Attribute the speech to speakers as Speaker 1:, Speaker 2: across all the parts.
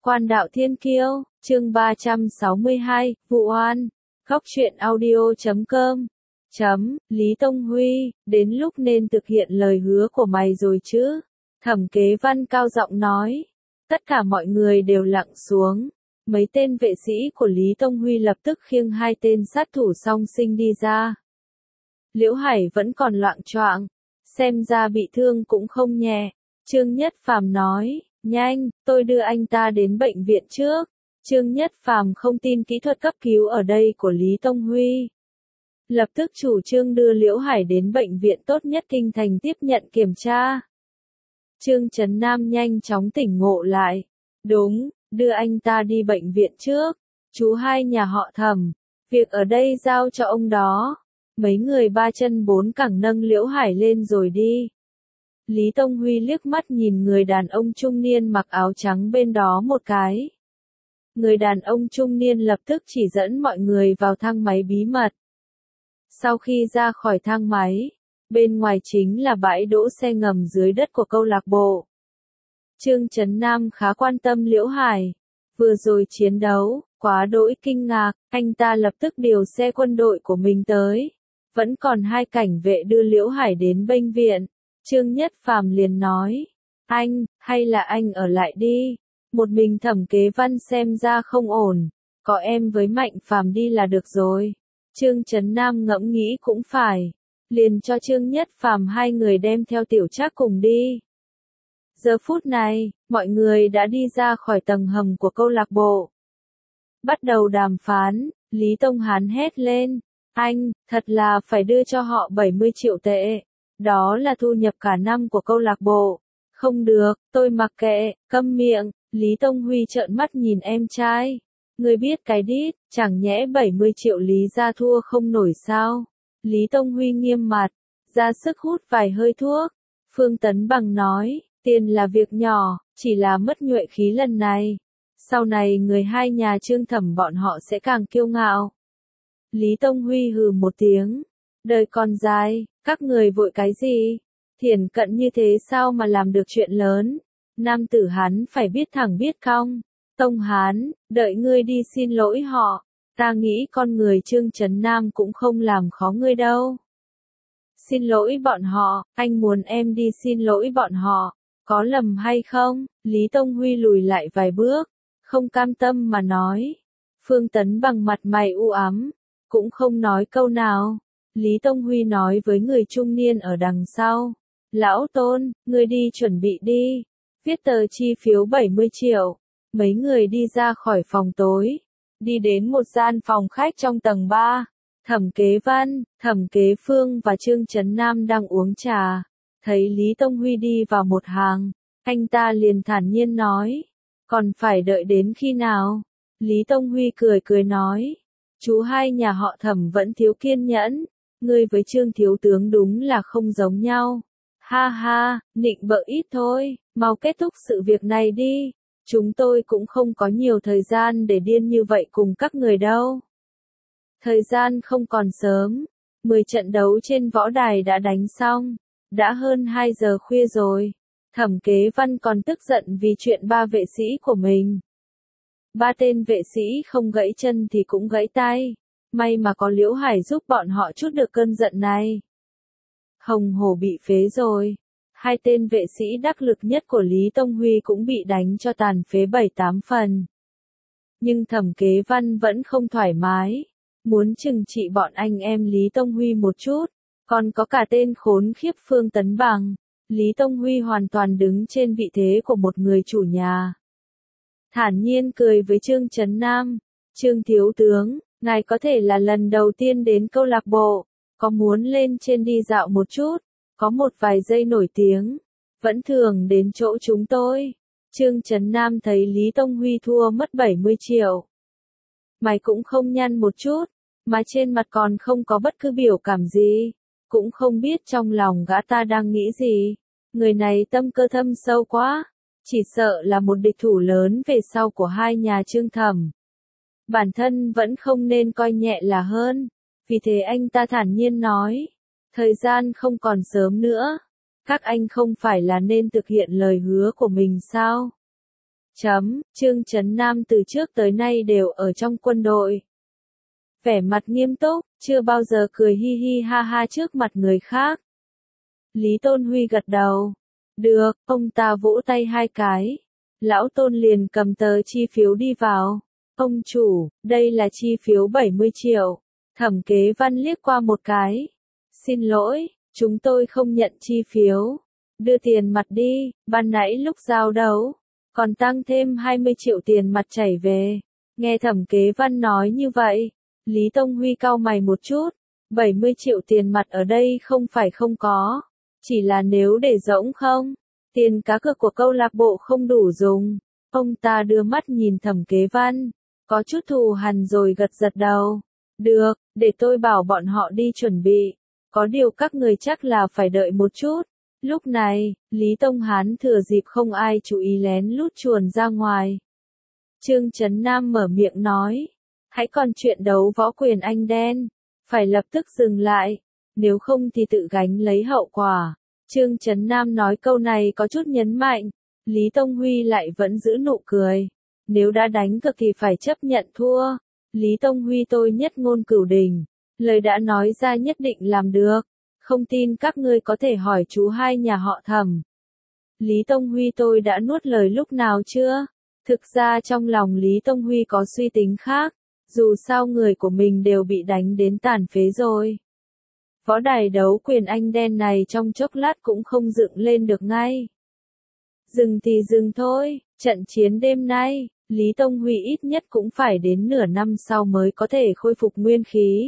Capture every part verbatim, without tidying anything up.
Speaker 1: Quan đạo thiên kiêu, chương ba trăm sáu mươi hai, vụ oan. Góc truyện audio chấm com. Chấm, Lý Tông Huy, đến lúc nên thực hiện lời hứa của mày rồi chứ? Thẩm Kế Văn cao giọng nói. Tất cả mọi người đều lặng xuống. Mấy tên vệ sĩ của Lý Tông Huy lập tức khiêng hai tên sát thủ song sinh đi ra. Liễu Hải vẫn còn loạng choạng, xem ra bị thương cũng không nhẹ. Trương Nhất Phàm nói, nhanh, tôi đưa anh ta đến bệnh viện trước. Trương Nhất Phàm không tin kỹ thuật cấp cứu ở đây của Lý Tông Huy. Lập tức chủ trương đưa Liễu Hải đến bệnh viện tốt nhất kinh thành tiếp nhận kiểm tra. Trương Trấn Nam nhanh chóng tỉnh ngộ lại. Đúng, đưa anh ta đi bệnh viện trước. Chú hai nhà họ Thẩm, việc ở đây giao cho ông đó. Mấy người ba chân bốn cẳng nâng Liễu Hải lên rồi đi. Lý Tông Huy liếc mắt nhìn người đàn ông trung niên mặc áo trắng bên đó một cái. Người đàn ông trung niên lập tức chỉ dẫn mọi người vào thang máy bí mật. Sau khi ra khỏi thang máy, bên ngoài chính là bãi đỗ xe ngầm dưới đất của câu lạc bộ. Trương Trấn Nam khá quan tâm Liễu Hải. Vừa rồi chiến đấu, quá đỗi kinh ngạc, anh ta lập tức điều xe quân đội của mình tới. Vẫn còn hai cảnh vệ đưa Liễu Hải đến bệnh viện. Trương Nhất Phàm liền nói, anh, hay là anh ở lại đi. Một mình Thẩm Kế Văn xem ra không ổn, có em với Mạnh Phàm đi là được rồi. Trương Trấn Nam ngẫm nghĩ cũng phải, liền cho Trương Nhất Phàm hai người đem theo Tiểu Trác cùng đi. Giờ phút này, mọi người đã đi ra khỏi tầng hầm của câu lạc bộ. Bắt đầu đàm phán, Lý Tông Hán hét lên, anh, thật là phải đưa cho họ bảy mươi triệu tệ. Đó là thu nhập cả năm của câu lạc bộ. Không được, tôi mặc kệ, câm miệng. Lý Tông Huy trợn mắt nhìn em trai. Ngươi biết cái đít, chẳng nhẽ bảy mươi triệu Lý gia thua không nổi sao? Lý Tông Huy nghiêm mặt, ra sức hút vài hơi thuốc. Phương Tấn Bằng nói, tiền là việc nhỏ, chỉ là mất nhuệ khí lần này. Sau này người hai nhà Trương Thẩm bọn họ sẽ càng kiêu ngạo. Lý Tông Huy hừ một tiếng. Đời còn dài, các người vội cái gì? Thiển cận như thế sao mà làm được chuyện lớn? Nam tử Hán phải biết thẳng biết cong. Tông Hán, đợi ngươi đi xin lỗi họ. Ta nghĩ con người Trương Trấn Nam cũng không làm khó ngươi đâu. Xin lỗi bọn họ, anh muốn em đi xin lỗi bọn họ. Có lầm hay không? Lý Tông Huy lùi lại vài bước, không cam tâm mà nói. Phương Tấn Bằng mặt mày u ám, cũng không nói câu nào. Lý Tông Huy nói với người trung niên ở đằng sau. Lão Tôn, ngươi đi chuẩn bị đi. Viết tờ chi phiếu bảy mươi triệu. Mấy người đi ra khỏi phòng tối. Đi đến một gian phòng khách trong tầng ba. Thẩm Kế Văn, Thẩm Kế Phương và Trương Trấn Nam đang uống trà. Thấy Lý Tông Huy đi vào một hàng. Anh ta liền thản nhiên nói. Còn phải đợi đến khi nào? Lý Tông Huy cười cười nói. Chú hai nhà họ Thẩm vẫn thiếu kiên nhẫn. Ngươi với Trương thiếu tướng đúng là không giống nhau. Ha ha, nịnh bợ ít thôi, mau kết thúc sự việc này đi. Chúng tôi cũng không có nhiều thời gian để điên như vậy cùng các người đâu. Thời gian không còn sớm, mười trận đấu trên võ đài đã đánh xong, đã hơn hai giờ khuya rồi. Thẩm Kế Văn còn tức giận vì chuyện ba vệ sĩ của mình. Ba tên vệ sĩ không gãy chân thì cũng gãy tay. May mà có Liễu Hải giúp bọn họ chút được cơn giận này. Hồng Hổ bị phế rồi. Hai tên vệ sĩ đắc lực nhất của Lý Tông Huy cũng bị đánh cho tàn phế bảy tám phần. Nhưng Thẩm Kế Văn vẫn không thoải mái. Muốn trừng trị bọn anh em Lý Tông Huy một chút. Còn có cả tên khốn khiếp Phương Tấn Bằng. Lý Tông Huy hoàn toàn đứng trên vị thế của một người chủ nhà. Thản nhiên cười với Trương Trấn Nam. Trương thiếu tướng, ngài có thể là lần đầu tiên đến câu lạc bộ. Có muốn lên trên đi dạo một chút, có một vài giây nổi tiếng, vẫn thường đến chỗ chúng tôi. Trương Trấn Nam thấy Lý Tông Huy thua mất bảy mươi triệu. Mày cũng không nhăn một chút, mà trên mặt còn không có bất cứ biểu cảm gì, cũng không biết trong lòng gã ta đang nghĩ gì. Người này tâm cơ thâm sâu quá, chỉ sợ là một địch thủ lớn về sau của hai nhà Trương Thẩm. Bản thân vẫn không nên coi nhẹ là hơn. Vì thế anh ta thản nhiên nói, thời gian không còn sớm nữa, các anh không phải là nên thực hiện lời hứa của mình sao? Chấm, Trương Chấn Nam từ trước tới nay đều ở trong quân đội. Vẻ mặt nghiêm túc, chưa bao giờ cười hi hi ha ha trước mặt người khác. Lý Tôn Huy gật đầu. Được, ông ta vỗ tay hai cái. Lão Tôn liền cầm tờ chi phiếu đi vào. Ông chủ, đây là chi phiếu bảy mươi triệu. Thẩm Kế Văn liếc qua một cái. Xin lỗi, chúng tôi không nhận chi phiếu. Đưa tiền mặt đi, ban nãy lúc giao đấu. Còn tăng thêm hai mươi triệu tiền mặt chảy về. Nghe Thẩm Kế Văn nói như vậy. Lý Tông Huy cau mày một chút. bảy mươi triệu tiền mặt ở đây không phải không có. Chỉ là nếu để rỗng không. Tiền cá cược của câu lạc bộ không đủ dùng. Ông ta đưa mắt nhìn Thẩm Kế Văn. Có chút thù hằn rồi gật giật đầu. Được, để tôi bảo bọn họ đi chuẩn bị. Có điều các người chắc là phải đợi một chút. Lúc này, Lý Tông Hán thừa dịp không ai chú ý lén lút chuồn ra ngoài. Trương Chấn Nam mở miệng nói. Hãy còn chuyện đấu võ quyền anh đen. Phải lập tức dừng lại. Nếu không thì tự gánh lấy hậu quả. Trương Chấn Nam nói câu này có chút nhấn mạnh. Lý Tông Huy lại vẫn giữ nụ cười. Nếu đã đánh cược thì phải chấp nhận thua. Lý Tông Huy tôi nhất ngôn cửu đình. Lời đã nói ra nhất định làm được. Không tin các ngươi có thể hỏi chú hai nhà họ Thẩm. Lý Tông Huy tôi đã nuốt lời lúc nào chưa? Thực ra trong lòng Lý Tông Huy có suy tính khác. Dù sao người của mình đều bị đánh đến tàn phế rồi. Võ đài đấu quyền anh đen này trong chốc lát cũng không dựng lên được ngay. Dừng thì dừng thôi, trận chiến đêm nay, Lý Tông Huy ít nhất cũng phải đến nửa năm sau mới có thể khôi phục nguyên khí.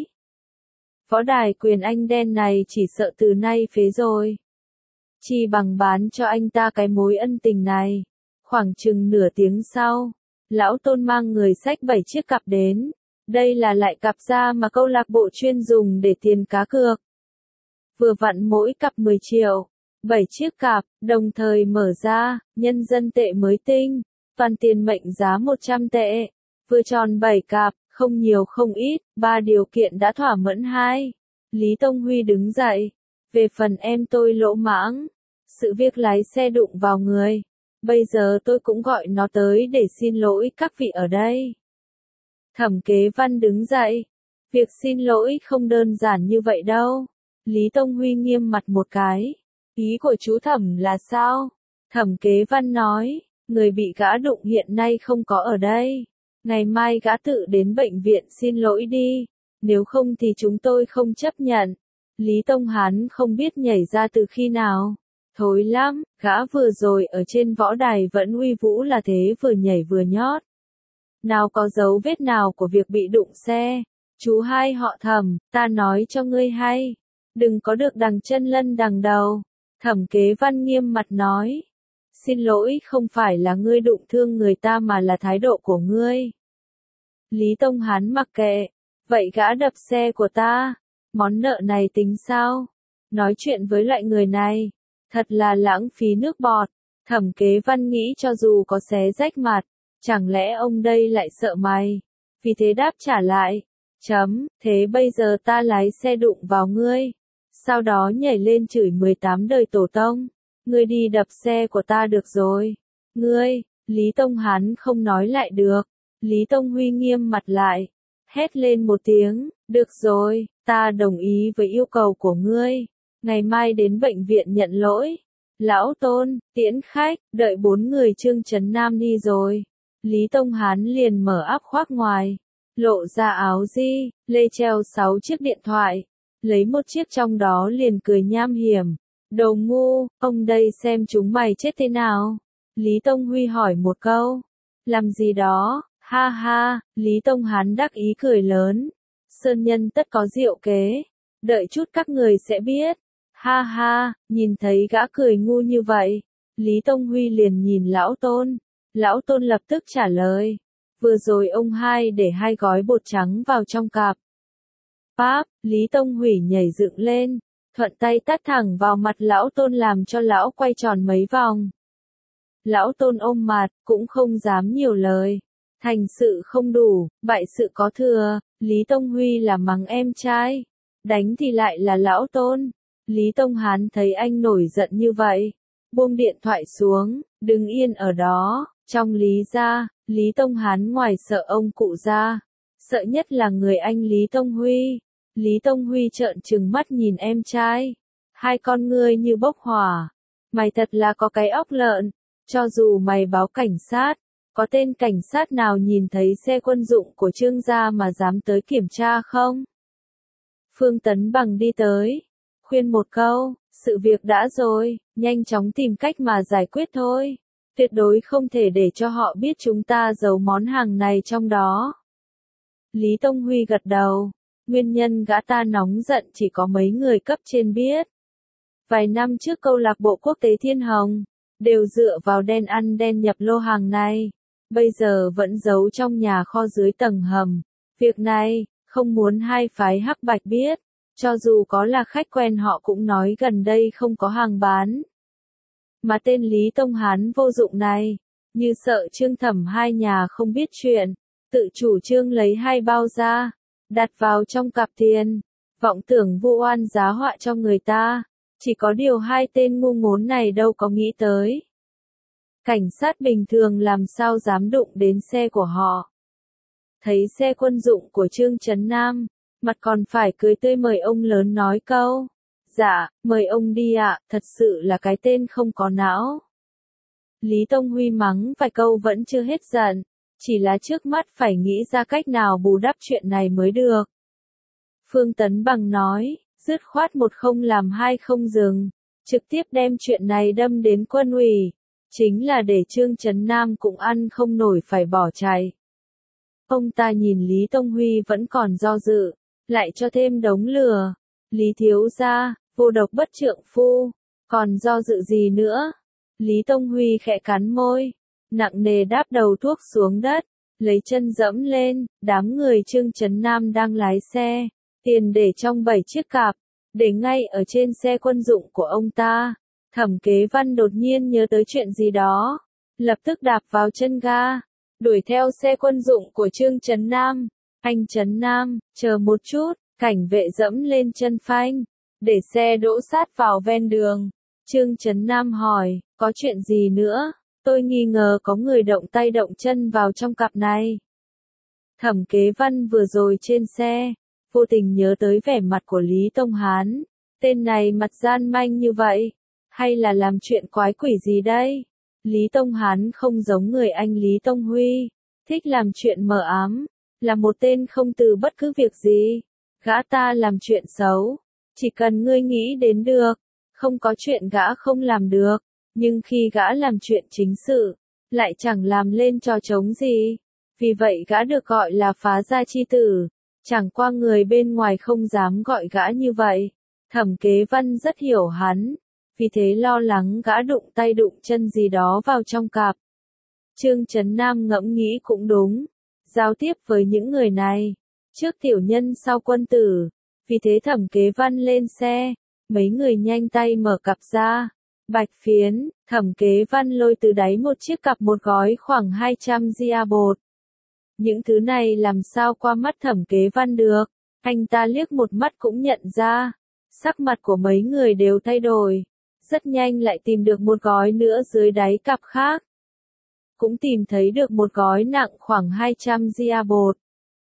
Speaker 1: Võ đài quyền anh đen này chỉ sợ từ nay phế rồi. Chi bằng bán cho anh ta cái mối ân tình này. Khoảng chừng nửa tiếng sau, Lão Tôn mang người xách bảy chiếc cặp đến. Đây là lại cặp da mà câu lạc bộ chuyên dùng để tiền cá cược. Vừa vặn mỗi cặp mười triệu. bảy chiếc cặp, đồng thời mở ra, nhân dân tệ mới tinh. Toàn tiền mệnh giá một trăm tệ. Vừa tròn bảy cặp, không nhiều không ít, ba điều kiện đã thỏa mãn hai. Lý Tông Huy đứng dậy. Về phần em tôi lỗ mãng. Sự việc lái xe đụng vào người. Bây giờ tôi cũng gọi nó tới để xin lỗi các vị ở đây. Thẩm Kế Văn đứng dậy. Việc xin lỗi không đơn giản như vậy đâu. Lý Tông Huy nghiêm mặt một cái. Ý của chú Thẩm là sao? Thẩm Kế Văn nói, người bị gã đụng hiện nay không có ở đây. Ngày mai gã tự đến bệnh viện xin lỗi đi. Nếu không thì chúng tôi không chấp nhận. Lý Tông Hán không biết nhảy ra từ khi nào. Thối lắm, gã vừa rồi ở trên võ đài vẫn uy vũ là thế vừa nhảy vừa nhót. Nào có dấu vết nào của việc bị đụng xe. Chú hai họ Thẩm, ta nói cho ngươi hay. Đừng có được đằng chân lân đằng đầu. Thẩm Kế Văn nghiêm mặt nói. Xin lỗi không phải là ngươi đụng thương người ta mà là thái độ của ngươi. Lý Tông Hán mặc kệ. Vậy gã đập xe của ta. Món nợ này tính sao? Nói chuyện với loại người này. Thật là lãng phí nước bọt. Thẩm Kế Văn nghĩ cho dù có xé rách mặt. Chẳng lẽ ông đây lại sợ mày? Vì thế đáp trả lại. Chấm, thế bây giờ ta lái xe đụng vào ngươi. Sau đó nhảy lên chửi mười tám đời tổ tông. Ngươi đi đập xe của ta được rồi. Ngươi, Lý Tông Hán không nói lại được. Lý Tông Huy nghiêm mặt lại. Hét lên một tiếng, được rồi, ta đồng ý với yêu cầu của ngươi. Ngày mai đến bệnh viện nhận lỗi. Lão Tôn, tiễn khách, đợi bốn người Trương Chấn Nam đi rồi. Lý Tông Hán liền mở áp khoác ngoài. Lộ ra áo di, lê treo sáu chiếc điện thoại. Lấy một chiếc trong đó liền cười nham hiểm. Đồ ngu, ông đây xem chúng mày chết thế nào. Lý Tông Huy hỏi một câu. Làm gì đó, ha ha, Lý Tông Hán đắc ý cười lớn. Sơn nhân tất có diệu kế. Đợi chút các người sẽ biết. Ha ha, nhìn thấy gã cười ngu như vậy. Lý Tông Huy liền nhìn Lão Tôn. Lão Tôn lập tức trả lời. Vừa rồi ông hai để hai gói bột trắng vào trong cặp. Páp, Lý Tông Huy nhảy dựng lên. Thuận tay tát thẳng vào mặt Lão Tôn làm cho lão quay tròn mấy vòng. Lão Tôn ôm mặt, cũng không dám nhiều lời. Thành sự không đủ, bại sự có thừa. Lý Tông Huy là mắng em trai. Đánh thì lại là Lão Tôn. Lý Tông Hán thấy anh nổi giận như vậy. Buông điện thoại xuống, đứng yên ở đó. Trong Lý gia, Lý Tông Hán ngoài sợ ông cụ gia, sợ nhất là người anh Lý Tông Huy. Lý Tông Huy trợn trừng mắt nhìn em trai. Hai con ngươi như bốc hỏa. Mày thật là có cái óc lợn. Cho dù mày báo cảnh sát, có tên cảnh sát nào nhìn thấy xe quân dụng của Trương gia mà dám tới kiểm tra không? Phương Tấn Bằng đi tới, khuyên một câu, sự việc đã rồi, nhanh chóng tìm cách mà giải quyết thôi. Tuyệt đối không thể để cho họ biết chúng ta giấu món hàng này trong đó. Lý Tông Huy gật đầu, nguyên nhân gã ta nóng giận chỉ có mấy người cấp trên biết. Vài năm trước câu lạc bộ quốc tế Thiên Hồng, đều dựa vào đen ăn đen nhập lô hàng này, bây giờ vẫn giấu trong nhà kho dưới tầng hầm. Việc này, không muốn hai phái Hắc Bạch biết, cho dù có là khách quen họ cũng nói gần đây không có hàng bán. Mà tên Lý Tông Hán vô dụng này, như sợ Trương Thẩm hai nhà không biết chuyện, tự chủ trương lấy hai bao ra, đặt vào trong cặp tiền, vọng tưởng vu oan giá họa cho người ta, chỉ có điều hai tên ngu ngốn này đâu có nghĩ tới. Cảnh sát bình thường làm sao dám đụng đến xe của họ. Thấy xe quân dụng của Trương Trấn Nam, mặt còn phải cười tươi mời ông lớn nói câu. Dạ, mời ông đi ạ, thật sự là cái tên không có não. Lý Tông Huy mắng vài câu vẫn chưa hết giận, chỉ là trước mắt phải nghĩ ra cách nào bù đắp chuyện này mới được. Phương Tấn Bằng nói, dứt khoát một không làm hai không dừng, trực tiếp đem chuyện này đâm đến quân ủy, chính là để Trương Trấn Nam cũng ăn không nổi phải bỏ chạy. Ông ta nhìn Lý Tông Huy vẫn còn do dự, lại cho thêm đống lừa. Lý thiếu gia, vô độc bất trượng phu, còn do dự gì nữa? Lý Tông Huy khẽ cắn môi, nặng nề đáp đầu thuốc xuống đất, lấy chân dẫm lên, đám người Trương Trấn Nam đang lái xe, tiền để trong bảy chiếc cặp, để ngay ở trên xe quân dụng của ông ta. Thẩm Kế Văn đột nhiên nhớ tới chuyện gì đó, lập tức đạp vào chân ga, đuổi theo xe quân dụng của Trương Trấn Nam. Anh Trấn Nam, chờ một chút, cảnh vệ dẫm lên chân phanh, để xe đỗ sát vào ven đường. Trương Trấn Nam hỏi, có chuyện gì nữa? Tôi nghi ngờ có người động tay động chân vào trong cặp này. Thẩm Kế Văn vừa rồi trên xe, vô tình nhớ tới vẻ mặt của Lý Tông Hán. Tên này mặt gian manh như vậy, hay là làm chuyện quái quỷ gì đây? Lý Tông Hán không giống người anh Lý Tông Huy, thích làm chuyện mờ ám, là một tên không từ bất cứ việc gì. Gã ta làm chuyện xấu, chỉ cần ngươi nghĩ đến được, không có chuyện gã không làm được, nhưng khi gã làm chuyện chính sự, lại chẳng làm lên trò trống gì. Vì vậy gã được gọi là phá gia chi tử, chẳng qua người bên ngoài không dám gọi gã như vậy. Thẩm Kế Văn rất hiểu hắn, vì thế lo lắng gã đụng tay đụng chân gì đó vào trong cặp. Trương Trấn Nam ngẫm nghĩ cũng đúng, giao tiếp với những người này, trước tiểu nhân sau quân tử, vì thế Thẩm Kế Văn lên xe, mấy người nhanh tay mở cặp ra. Bạch phiến, Thẩm Kế Văn lôi từ đáy một chiếc cặp một gói khoảng hai trăm gia bột. Những thứ này làm sao qua mắt Thẩm Kế Văn được, anh ta liếc một mắt cũng nhận ra, sắc mặt của mấy người đều thay đổi, rất nhanh lại tìm được một gói nữa dưới đáy cặp khác. Cũng tìm thấy được một gói nặng khoảng hai trăm gia bột.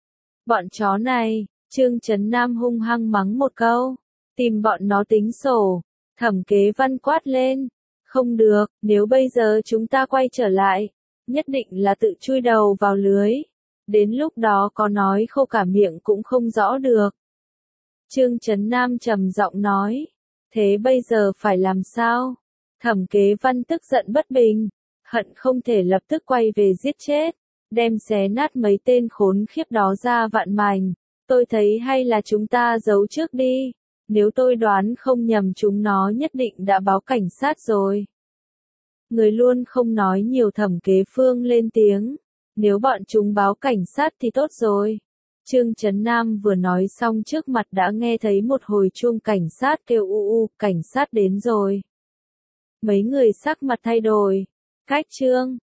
Speaker 1: Bọn chó này, Trương Trấn Nam hung hăng mắng một câu, tìm bọn nó tính sổ. Thẩm Kế Văn quát lên, không được, nếu bây giờ chúng ta quay trở lại, nhất định là tự chui đầu vào lưới, đến lúc đó có nói khô cả miệng cũng không rõ được. Trương Trấn Nam trầm giọng nói, thế bây giờ phải làm sao? Thẩm Kế Văn tức giận bất bình, hận không thể lập tức quay về giết chết, đem xé nát mấy tên khốn khiếp đó ra vạn mảnh. Tôi thấy hay là chúng ta giấu trước đi, nếu tôi đoán không nhầm chúng nó nhất định đã báo cảnh sát rồi. Người luôn không nói nhiều. Thẩm Kế Phương lên tiếng, nếu bọn chúng báo cảnh sát thì tốt rồi. Trương Trấn Nam vừa nói xong trước mặt đã nghe thấy một hồi chuông cảnh sát kêu u u, cảnh sát đến rồi. Mấy người sắc mặt thay đổi, cách Trương